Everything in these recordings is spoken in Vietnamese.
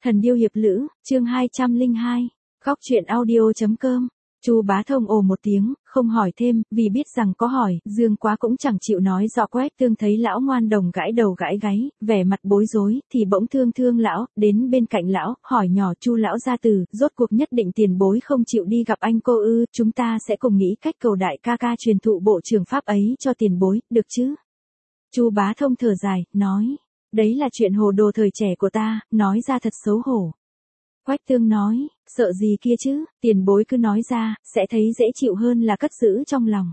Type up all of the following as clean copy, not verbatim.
Thần điêu hiệp lữ, chương 202, Góc truyện audio.com. Chu Bá Thông ồ một tiếng, không hỏi thêm, vì biết rằng có hỏi, Dương Quá cũng chẳng chịu nói rõ. Quách Tương thấy lão ngoan đồng gãi đầu gãi gáy, vẻ mặt bối rối, thì bỗng thương lão, đến bên cạnh lão, hỏi nhỏ: Chu lão gia tử, rốt cuộc nhất định tiền bối không chịu đi gặp anh cô ư? Chúng ta sẽ cùng nghĩ cách cầu đại ca ca truyền thụ bộ trường pháp ấy cho tiền bối, được chứ? Chu Bá Thông thở dài, nói: Đấy là chuyện hồ đồ thời trẻ của ta, nói ra thật xấu hổ. Quách Tương nói: Sợ gì kia chứ, tiền bối cứ nói ra, sẽ thấy dễ chịu hơn là cất giữ trong lòng.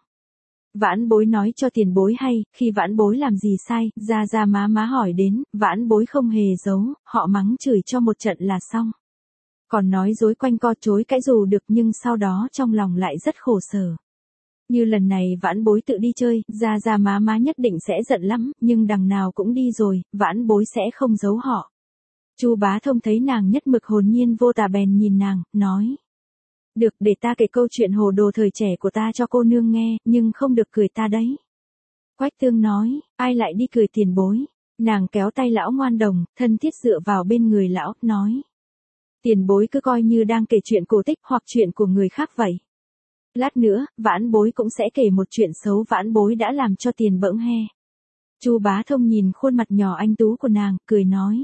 Vãn bối nói cho tiền bối hay, khi vãn bối làm gì sai, ra má hỏi đến, vãn bối không hề giấu, họ mắng chửi cho một trận là xong. Còn nói dối quanh co chối cãi dù được, nhưng sau đó trong lòng lại rất khổ sở. Như lần này vãn bối tự đi chơi, ra má nhất định sẽ giận lắm, nhưng đằng nào cũng đi rồi, vãn bối sẽ không giấu họ. Chu Bá Thông thấy nàng nhất mực hồn nhiên vô tà bèn nhìn nàng, nói: Được, để ta kể câu chuyện hồ đồ thời trẻ của ta cho cô nương nghe, nhưng không được cười ta đấy. Quách Tương nói: Ai lại đi cười tiền bối? Nàng kéo tay lão ngoan đồng, thân thiết dựa vào bên người lão, nói: Tiền bối cứ coi như đang kể chuyện cổ tích hoặc chuyện của người khác vậy. Lát nữa, vãn bối cũng sẽ kể một chuyện xấu vãn bối đã làm cho tiền bỡng he. Chu Bá Thông nhìn khuôn mặt nhỏ anh tú của nàng, cười nói: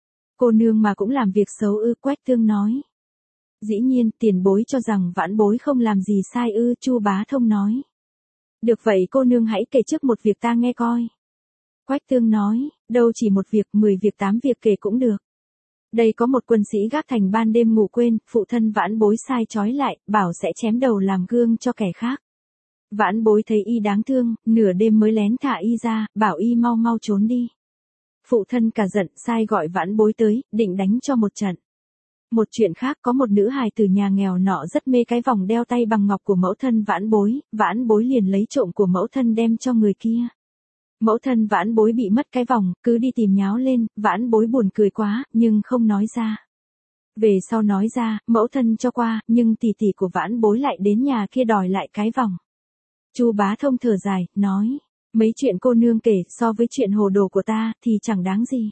Cô nương mà cũng làm việc xấu ư? Quách Tương nói: Dĩ nhiên, tiền bối cho rằng vãn bối không làm gì sai ư? Chu Bá Thông nói: Được vậy cô nương hãy kể trước một việc ta nghe coi. Quách Tương nói: Đâu chỉ một việc, 10 việc 8 việc kể cũng được. Đây có một quân sĩ gác thành ban đêm ngủ quên, phụ thân vãn bối sai trói lại, bảo sẽ chém đầu làm gương cho kẻ khác. Vãn bối thấy y đáng thương, nửa đêm mới lén thả y ra, bảo y mau trốn đi. Phụ thân cả giận, sai gọi vãn bối tới, định đánh cho một trận. Một chuyện khác, có một nữ hài từ nhà nghèo nọ rất mê cái vòng đeo tay bằng ngọc của mẫu thân vãn bối liền lấy trộm của mẫu thân đem cho người kia. Mẫu thân vãn bối bị mất cái vòng, cứ đi tìm nháo lên, vãn bối buồn cười quá, nhưng không nói ra. Về sau nói ra, mẫu thân cho qua, nhưng tỷ tỷ của vãn bối lại đến nhà kia đòi lại cái vòng. Chu Bá Thông thở dài, nói: Mấy chuyện cô nương kể so với chuyện hồ đồ của ta thì chẳng đáng gì.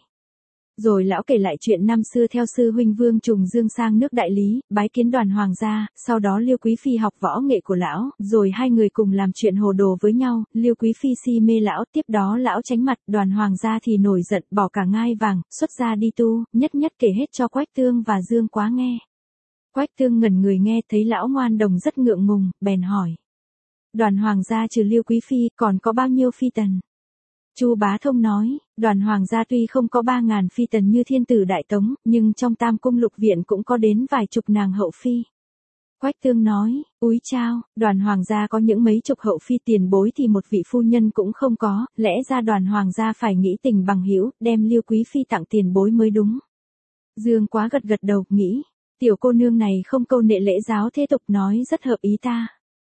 Rồi lão kể lại chuyện năm xưa theo sư huynh Vương Trùng Dương sang nước Đại Lý, bái kiến Đoàn Hoàng gia, sau đó Liêu Quý Phi học võ nghệ của lão, rồi hai người cùng làm chuyện hồ đồ với nhau, Liêu Quý Phi si mê lão, tiếp đó lão tránh mặt, Đoàn Hoàng gia thì nổi giận, bỏ cả ngai vàng, xuất gia đi tu, nhất kể hết cho Quách Tương và Dương Quá nghe. Quách Tương ngẩn người nghe, thấy lão ngoan đồng rất ngượng ngùng, bèn hỏi: Đoàn Hoàng gia trừ Liêu Quý Phi, còn có bao nhiêu phi tần? Chu Bá Thông nói: Đoàn Hoàng gia tuy không có 3.000 phi tần như thiên tử Đại Tống, nhưng trong Tam Cung Lục Viện cũng có đến vài chục nàng hậu phi. Quách Tương nói: Úi chao, Đoàn Hoàng gia có những mấy chục hậu phi, tiền bối thì một vị phu nhân cũng không có, lẽ ra Đoàn Hoàng gia phải nghĩ tình bằng hữu, đem Liêu Quý Phi tặng tiền bối mới đúng. Dương Quá gật đầu, nghĩ: Tiểu cô nương này không câu nệ lễ giáo thế tục, nói rất hợp ý ta.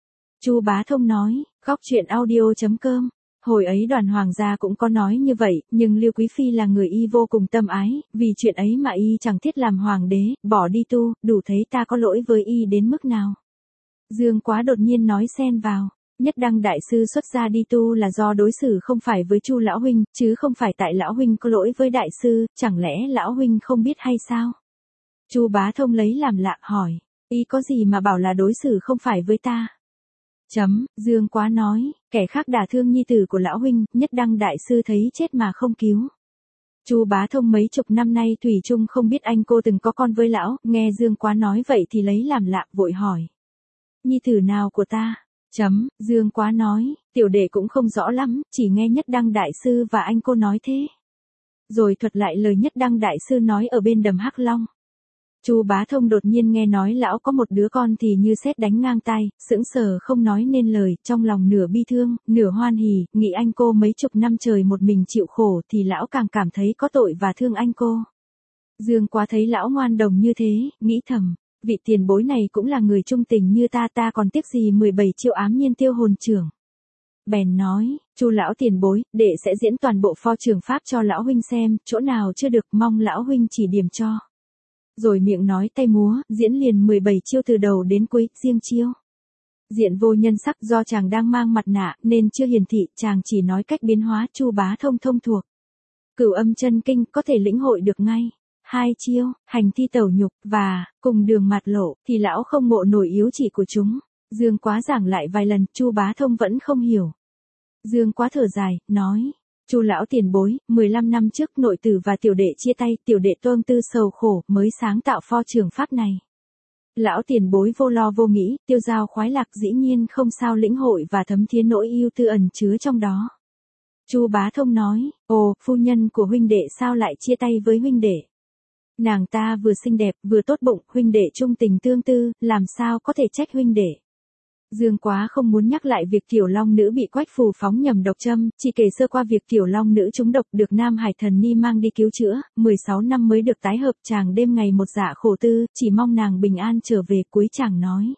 Chu Bá Thông nói: Góc truyện audio.com. Hồi ấy Đoàn Hoàng gia cũng có nói như vậy, nhưng Liêu Quý Phi là người y vô cùng tâm ái, vì chuyện ấy mà y chẳng thiết làm hoàng đế, bỏ đi tu, đủ thấy ta có lỗi với y đến mức nào. Dương Quá đột nhiên nói xen vào: Nhất Đăng đại sư xuất gia đi tu là do đối xử không phải với Chu lão huynh, chứ không phải tại lão huynh có lỗi với đại sư, chẳng lẽ lão huynh không biết hay sao? Chu Bá Thông lấy làm lạ, hỏi: Y có gì mà bảo là đối xử không phải với ta? Dương Quá nói: Kẻ khác đả thương nhi tử của lão huynh, Nhất Đăng đại sư thấy chết mà không cứu. Chu Bá Thông mấy chục năm nay thủy chung không biết anh cô từng có con với lão, nghe Dương Quá nói vậy thì lấy làm lạ, vội hỏi: Nhi tử nào của ta? Dương Quá nói: Tiểu đệ cũng không rõ lắm, chỉ nghe Nhất Đăng đại sư và anh cô nói thế. Rồi thuật lại lời Nhất Đăng đại sư nói ở bên đầm Hắc Long. Chu Bá Thông đột nhiên nghe nói lão có một đứa con thì như sét đánh ngang tai, sững sờ không nói nên lời, trong lòng nửa bi thương, nửa hoan hỉ, nghĩ anh cô mấy chục năm trời một mình chịu khổ thì lão càng cảm thấy có tội và thương anh cô. Dương Quá thấy lão ngoan đồng như thế, nghĩ thầm: Vị tiền bối này cũng là người trung tình như ta còn tiếc gì 17 triệu ám nhiên tiêu hồn trưởng. Bèn nói: Chu lão tiền bối, đệ sẽ diễn toàn bộ pho trường pháp cho lão huynh xem, chỗ nào chưa được mong lão huynh chỉ điểm cho. Rồi miệng nói tay múa, diễn liền 17 chiêu từ đầu đến cuối, riêng chiêu diện vô nhân sắc, do chàng đang mang mặt nạ nên chưa hiển thị, chàng chỉ nói cách biến hóa. Chu Bá Thông thông thuộc Cửu Âm Chân Kinh, có thể lĩnh hội được ngay. hai chiêu, hành thi tẩu nhục, và, cùng đường mạt lộ, thì lão không ngộ nổi yếu chỉ của chúng. Dương Quá giảng lại vài lần, Chu Bá Thông vẫn không hiểu. Dương Quá thở dài, nói, Chu lão tiền bối, 15 năm trước nội tử và tiểu đệ chia tay, tiểu đệ Tôn Tư sầu khổ, mới sáng tạo pho trường pháp này. Lão tiền bối vô lo vô nghĩ, tiêu dao khoái lạc dĩ nhiên không sao lĩnh hội và thấm thía nỗi yêu tư ẩn chứa trong đó. Chu Bá Thông nói, ồ, phu nhân của huynh đệ sao lại chia tay với huynh đệ? Nàng ta vừa xinh đẹp, vừa tốt bụng, huynh đệ trung tình tương tư, làm sao có thể trách huynh đệ? Dương Quá không muốn nhắc lại việc tiểu long nữ bị Quách Phù phóng nhầm độc châm, chỉ kể sơ qua việc tiểu long nữ trúng độc được Nam Hải Thần Ni mang đi cứu chữa, 16 năm mới được tái hợp, chàng đêm ngày một dạ khổ tư, chỉ mong nàng bình an trở về. Cuối chàng nói,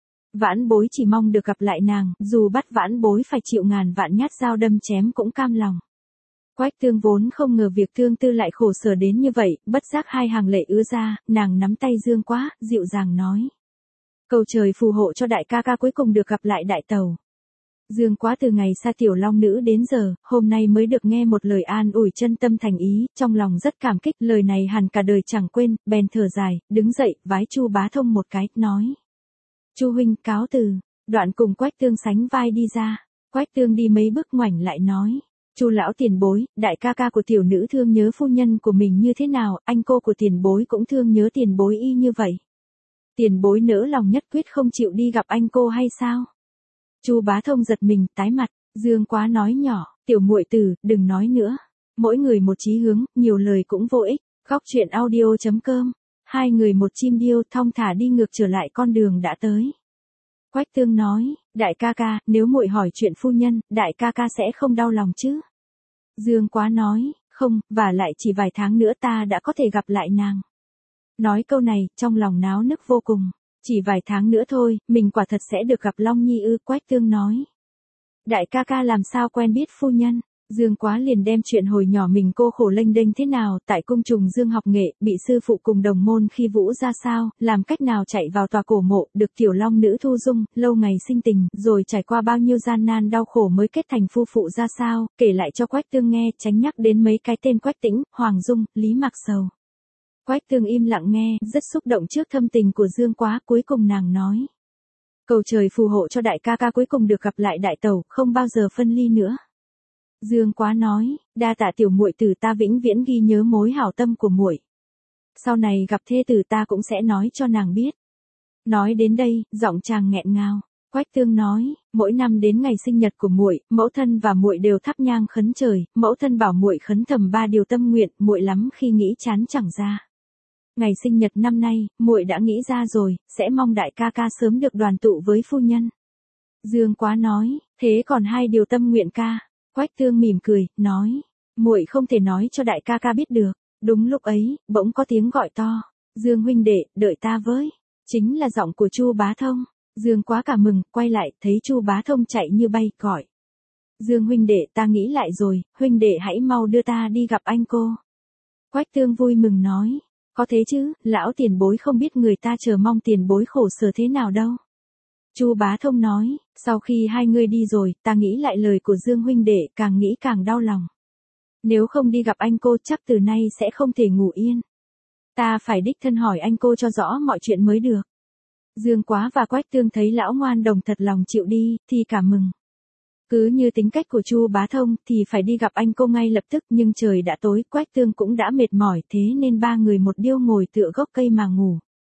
vãn bối chỉ mong được gặp lại nàng, dù bắt vãn bối phải chịu ngàn vạn nhát dao đâm chém cũng cam lòng. Quách Tương vốn không ngờ việc Tương Tư lại khổ sở đến như vậy, bất giác hai hàng lệ ứa ra, nàng nắm tay Dương Quá, dịu dàng nói, cầu trời phù hộ cho đại ca ca cuối cùng được gặp lại đại tẩu. Dương Quá từ ngày xa tiểu long nữ đến giờ, hôm nay mới được nghe một lời an ủi chân tâm thành ý, trong lòng rất cảm kích, lời này hẳn cả đời chẳng quên, bèn thở dài, đứng dậy, vái Chu Bá Thông một cái, nói, Chu huynh cáo từ. Đoạn cùng Quách Tương sánh vai đi ra. Quách Tương đi mấy bước ngoảnh lại nói, Chu lão tiền bối, đại ca ca của tiểu nữ thương nhớ phu nhân của mình như thế nào, anh cô của tiền bối cũng thương nhớ tiền bối y như vậy. Tiền bối nỡ lòng nhất quyết không chịu đi gặp anh cô hay sao? Chu Bá Thông giật mình, tái mặt. Dương Quá nói nhỏ, tiểu muội tử, đừng nói nữa. Mỗi người một chí hướng, nhiều lời cũng vô ích. Góc truyện audio.com. Hai người một chim điêu, thong thả đi ngược trở lại con đường đã tới. Quách Tương nói, đại ca ca, nếu muội hỏi chuyện phu nhân, đại ca ca sẽ không đau lòng chứ? Dương Quá nói, không, và lại chỉ vài tháng nữa ta đã có thể gặp lại nàng. Nói câu này, trong lòng náo nức vô cùng. Chỉ vài tháng nữa thôi, mình quả thật sẽ được gặp Long Nhi ư? Quách Tương nói. Đại ca ca làm sao quen biết phu nhân? Dương Quá liền đem chuyện hồi nhỏ mình cô khổ lênh đênh thế nào, tại cung trùng Dương học nghệ, bị sư phụ cùng đồng môn khi vũ ra sao, làm cách nào chạy vào tòa cổ mộ, được tiểu long nữ thu dung, lâu ngày sinh tình, rồi trải qua bao nhiêu gian nan đau khổ mới kết thành phu phụ ra sao, kể lại cho Quách Tương nghe, tránh nhắc đến mấy cái tên Quách Tĩnh, Hoàng Dung, Lý Mạc Sầu. Quách Tương im lặng nghe, rất xúc động trước thâm tình của Dương Quá, cuối cùng nàng nói. Cầu trời phù hộ cho đại ca ca cuối cùng được gặp lại đại tẩu, không bao giờ phân ly nữa. Dương Quá nói, đa tạ tiểu muội tử, ta vĩnh viễn ghi nhớ mối hảo tâm của muội. Sau này gặp thê tử ta cũng sẽ nói cho nàng biết. Nói đến đây, giọng chàng nghẹn ngào. Quách Tương nói, mỗi năm đến ngày sinh nhật của muội, mẫu thân và muội đều thắp nhang khấn trời, mẫu thân bảo muội khấn thầm 3 điều tâm nguyện, muội lắm khi nghĩ chán chẳng ra. Ngày sinh nhật năm nay, muội đã nghĩ ra rồi, sẽ mong đại ca ca sớm được đoàn tụ với phu nhân. Dương Quá nói, thế còn 2 điều tâm nguyện ca? Quách Tương mỉm cười, nói, muội không thể nói cho đại ca ca biết được. Đúng lúc ấy, bỗng có tiếng gọi to, Dương huynh đệ, đợi ta với. Chính là giọng của Chu Bá Thông. Dương Quá cả mừng, quay lại, thấy Chu Bá Thông chạy như bay, gọi. Dương huynh đệ, ta nghĩ lại rồi, huynh đệ hãy mau đưa ta đi gặp anh cô. Quách Tương vui mừng nói, có thế chứ, lão tiền bối không biết người ta chờ mong tiền bối khổ sở thế nào đâu. Chu Bá Thông nói, sau khi hai người đi rồi, ta nghĩ lại lời của Dương huynh đệ, càng nghĩ càng đau lòng. Nếu không đi gặp anh cô, chắc từ nay sẽ không thể ngủ yên. Ta phải đích thân hỏi anh cô cho rõ mọi chuyện mới được. Dương Quá và Quách Tương thấy lão ngoan đồng thật lòng chịu đi, thì cảm mừng. Cứ như tính cách của Chu Bá Thông, thì phải đi gặp anh cô ngay lập tức, nhưng trời đã tối, Quách Tương cũng đã mệt mỏi, thế nên 3 người một điêu ngồi tựa gốc cây mà ngủ.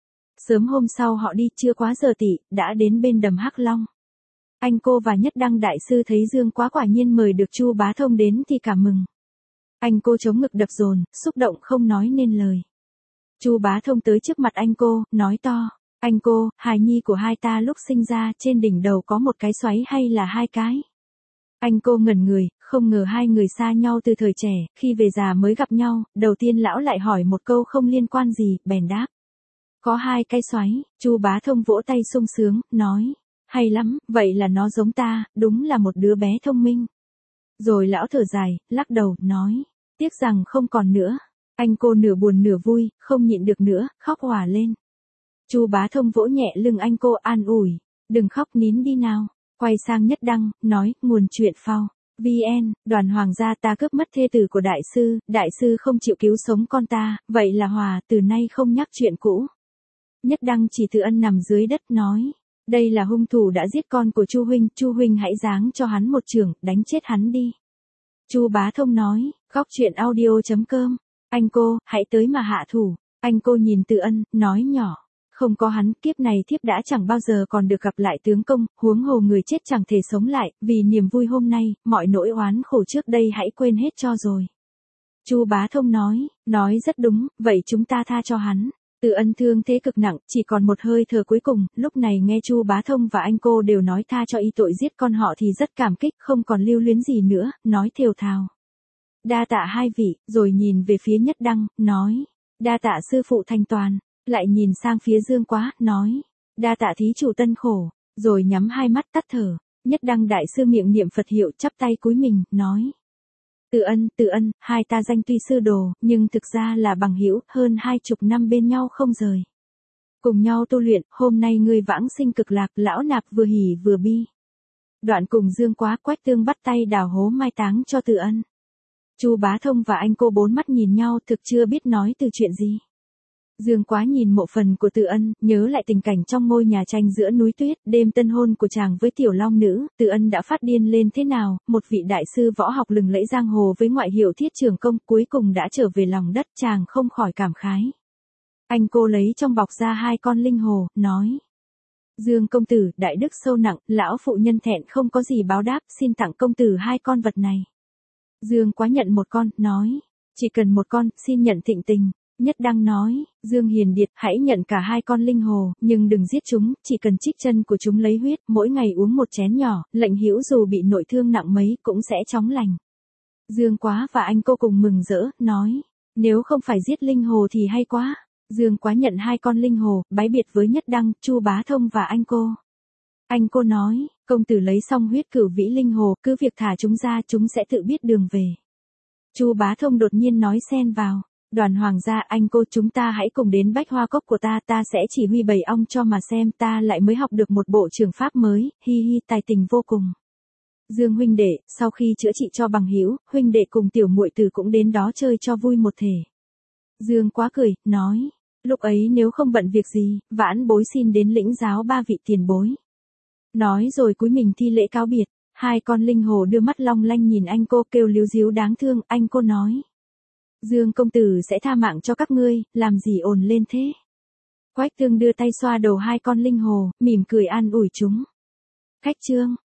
Sớm hôm sau họ đi, chưa quá giờ tỵ, đã đến bên đầm Hắc Long. Anh cô và Nhất Đăng đại sư thấy Dương Quá quả nhiên mời được Chu Bá Thông đến thì cảm mừng. Anh cô chống ngực đập dồn, xúc động không nói nên lời. Chu Bá Thông tới trước mặt anh cô, nói to, anh cô, hài nhi của hai ta lúc sinh ra trên đỉnh đầu có một cái xoáy hay là 2 cái? Anh cô ngẩn người, không ngờ hai người xa nhau từ thời trẻ, khi về già mới gặp nhau, đầu tiên lão lại hỏi một câu không liên quan gì, bèn đáp. Có 2 cái xoáy. Chu Bá Thông vỗ tay sung sướng, nói, hay lắm, vậy là nó giống ta, đúng là một đứa bé thông minh. Rồi lão thở dài, lắc đầu, nói, tiếc rằng không còn nữa. Anh cô nửa buồn nửa vui, không nhịn được nữa, khóc òa lên. Chu Bá Thông vỗ nhẹ lưng anh cô, an ủi, đừng khóc, nín đi nào. Quay sang Nhất Đăng, nói, nguồn chuyện phao. VN, Đoàn Hoàng gia ta cướp mất thê tử của đại sư không chịu cứu sống con ta, vậy là hòa, từ nay không nhắc chuyện cũ. Nhất Đăng chỉ Từ Ân nằm dưới đất nói, đây là hung thủ đã giết con của Chu huynh hãy giáng cho hắn một chưởng, đánh chết hắn đi. Chu Bá Thông nói, khóc chuyện audio.com, anh cô, hãy tới mà hạ thủ. Anh cô nhìn Từ Ân, nói nhỏ, không có hắn, kiếp này thiếp đã chẳng bao giờ còn được gặp lại tướng công, huống hồ người chết chẳng thể sống lại, vì niềm vui hôm nay, mọi nỗi oán khổ trước đây hãy quên hết cho rồi. Chu Bá Thông nói rất đúng, vậy chúng ta tha cho hắn. Từ Ân thương thế cực nặng, chỉ còn một hơi thở cuối cùng, lúc này nghe Chu Bá Thông và anh cô đều nói tha cho y tội giết con họ thì rất cảm kích, không còn lưu luyến gì nữa, nói thều thào. Đa tạ hai vị, rồi nhìn về phía Nhất Đăng, nói, đa tạ sư phụ thanh toàn, lại nhìn sang phía Dương Quá, nói, đa tạ thí chủ tân khổ, rồi nhắm hai mắt tắt thở. Nhất Đăng đại sư miệng niệm Phật hiệu, chắp tay cúi mình, nói, Từ Ân, hai ta danh tuy sư đồ, nhưng thực ra là bằng hữu, hơn 20 năm bên nhau không rời. Cùng nhau tu luyện, hôm nay ngươi vãng sinh cực lạc, lão nạp vừa hỉ vừa bi. Đoạn cùng Dương Quá, Quách Tương bắt tay đào hố mai táng cho Từ Ân. Chu Bá Thông và anh cô bốn mắt nhìn nhau, thực chưa biết nói từ chuyện gì. Dương Quá nhìn mộ phần của Từ Ân, nhớ lại tình cảnh trong ngôi nhà tranh giữa núi tuyết, đêm tân hôn của chàng với tiểu long nữ, Từ Ân đã phát điên lên thế nào, một vị đại sư võ học lừng lẫy giang hồ với ngoại hiệu Thiết Trường Công, cuối cùng đã trở về lòng đất, chàng không khỏi cảm khái. Anh cô lấy trong bọc ra 2 con linh hồ, nói. Dương công tử, đại đức sâu nặng, lão phụ nhân thẹn không có gì báo đáp, xin tặng công tử 2 con vật này. Dương Quá nhận 1 con, nói. Chỉ cần 1 con, xin nhận thịnh tình. Nhất Đăng nói, Dương Hiền Điệt, hãy nhận cả 2 con linh hồ, nhưng đừng giết chúng, chỉ cần trích chân của chúng lấy huyết, mỗi ngày uống 1 chén nhỏ, lệnh hữu dù bị nội thương nặng mấy, cũng sẽ chóng lành. Dương Quá và anh cô cùng mừng rỡ, nói, nếu không phải giết linh hồ thì hay quá. Dương Quá nhận 2 con linh hồ, bái biệt với Nhất Đăng, Chu Bá Thông và anh cô. Anh cô nói, công tử lấy xong huyết cửu vĩ linh hồ, cứ việc thả chúng ra, chúng sẽ tự biết đường về. Chu Bá Thông đột nhiên nói xen vào. Đoàn Hoàng gia, anh cô, chúng ta hãy cùng đến Bách Hoa Cốc của ta sẽ chỉ huy bầy ong cho mà xem, ta lại mới học được một bộ trường pháp mới, hi tài tình vô cùng. Dương huynh đệ, sau khi chữa trị cho bằng hữu, huynh đệ cùng tiểu muội tử cũng đến đó chơi cho vui một thể. Dương Quá cười, nói, lúc ấy nếu không bận việc gì, vãn bối xin đến lĩnh giáo 3 vị tiền bối. Nói rồi cúi mình thi lễ cáo biệt, 2 con linh hồ đưa mắt long lanh nhìn anh cô, kêu líu díu đáng thương, anh cô nói. Dương công tử sẽ tha mạng cho các ngươi, làm gì ồn lên thế. Quách Tương đưa tay xoa đầu 2 con linh hồ, mỉm cười an ủi chúng. Khách chương.